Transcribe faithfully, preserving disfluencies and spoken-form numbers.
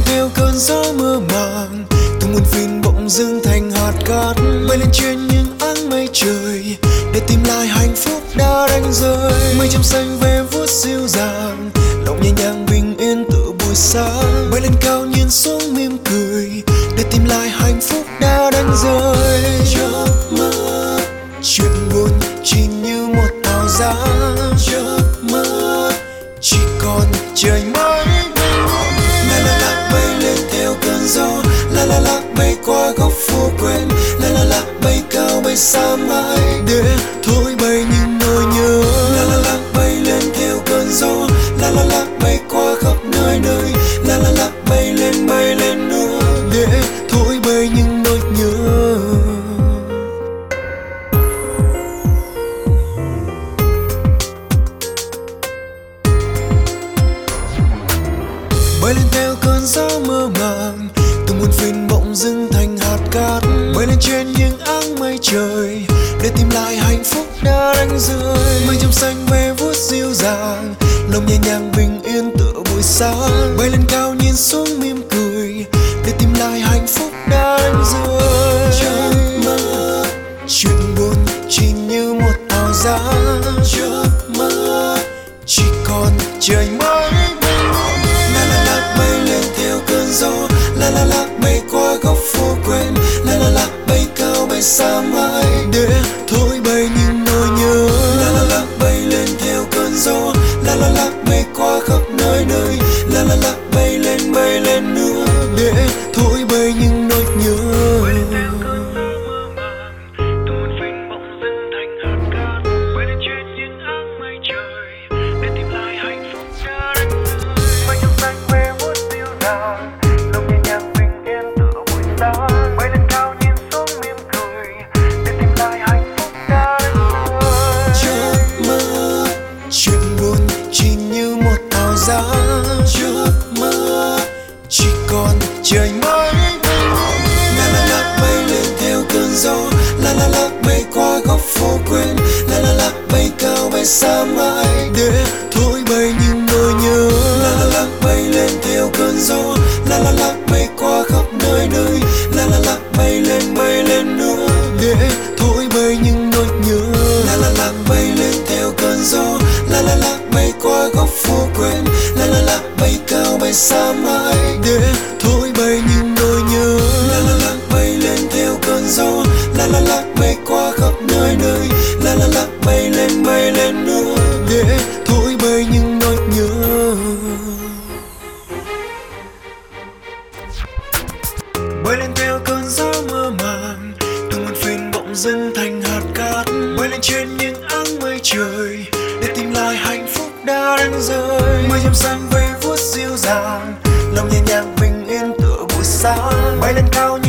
theo cơn gió mơ màng, từng muôn phiền bỗng dưng thành hạt cát bay lên trên những áng mây trời để tìm lại hạnh phúc đã đánh rơi. Mây trong xanh ve vuốt dịu dàng, lòng nhẹ nhàng bình yên tựa buổi sáng bay lên cao nhìn xuống mỉm cười để tìm lại hạnh phúc đã đánh rơi. Chớp mắt chuyện buồn chỉ như một ảo giác, chớp mắt chỉ còn trời mây bình yên. La la la bay lên theo cơn gió, la la la bay qua góc phố quen, la la la bay cao bay xa mãi để thôi bay những nỗi nhớ. La la la bay lên theo cơn gió, la la la bay qua khắp nơi nơi, la la la bay lên bay lên nữa để thôi bay những nỗi nhớ. Bay lên theo cơn gió mơ màng, từng muôn phiền bỗng dưng thành hạt cát bay lên trên những áng mây trời để tìm lại hạnh phúc đã đánh rơi. Mây trong xanh ve vuốt dịu dàng, lòng nhẹ nhàng bình yên tựa buổi sáng bay lên cao nhìn xuống mỉm cười để tìm lại hạnh phúc đã đánh rơi. Chớp mắt chuyện buồn chỉ như một ảo giác, chớp mắt chỉ còn trời mây bình yên. La la la bay lên theo cơn gió, la la la bay qua góc phố quen, la la la bay cao bay xa mãi để thôi bay những nỗi nhớ. La la la bay lên theo cơn gió, la la la bay qua khắp nơi nơi, la la la bay lên bay lên nữa để thôi bay những nỗi nhớ. Chuyện buồn chỉ như một ảo giác, chớp mắt chỉ còn trời mây bình yên. La la la bay lên theo cơn gió, la la la bay qua góc phố quen, la la la bay cao bay xa mãi để thôi bay những nỗi nhớ. La la la bay lên theo cơn gió, la la la bay qua khắp nơi nơi, la la la bay lên bay lên nữa để thôi bay những nỗi nhớ. La la la bay lên theo cơn gió, la la la bay qua góc phố quen, la la la bay cao bay xa mãi để thôi bay những nỗi nhớ. La la la bay lên theo cơn gió, la la la bay qua khắp nơi nơi, la la la bay lên bay lên nữa để thôi bay những nỗi nhớ. Bay lên theo cơn gió mơ màng, từng muôn phiền bỗng dưng thành hạt cát bay lên trên những áng mây trời để tìm lại hạnh phúc đã đánh rơi. Mây trong xanh ve vuốt dịu dàng, lòng nhẹ nhàng bình yên tựa buổi sáng bay lên cao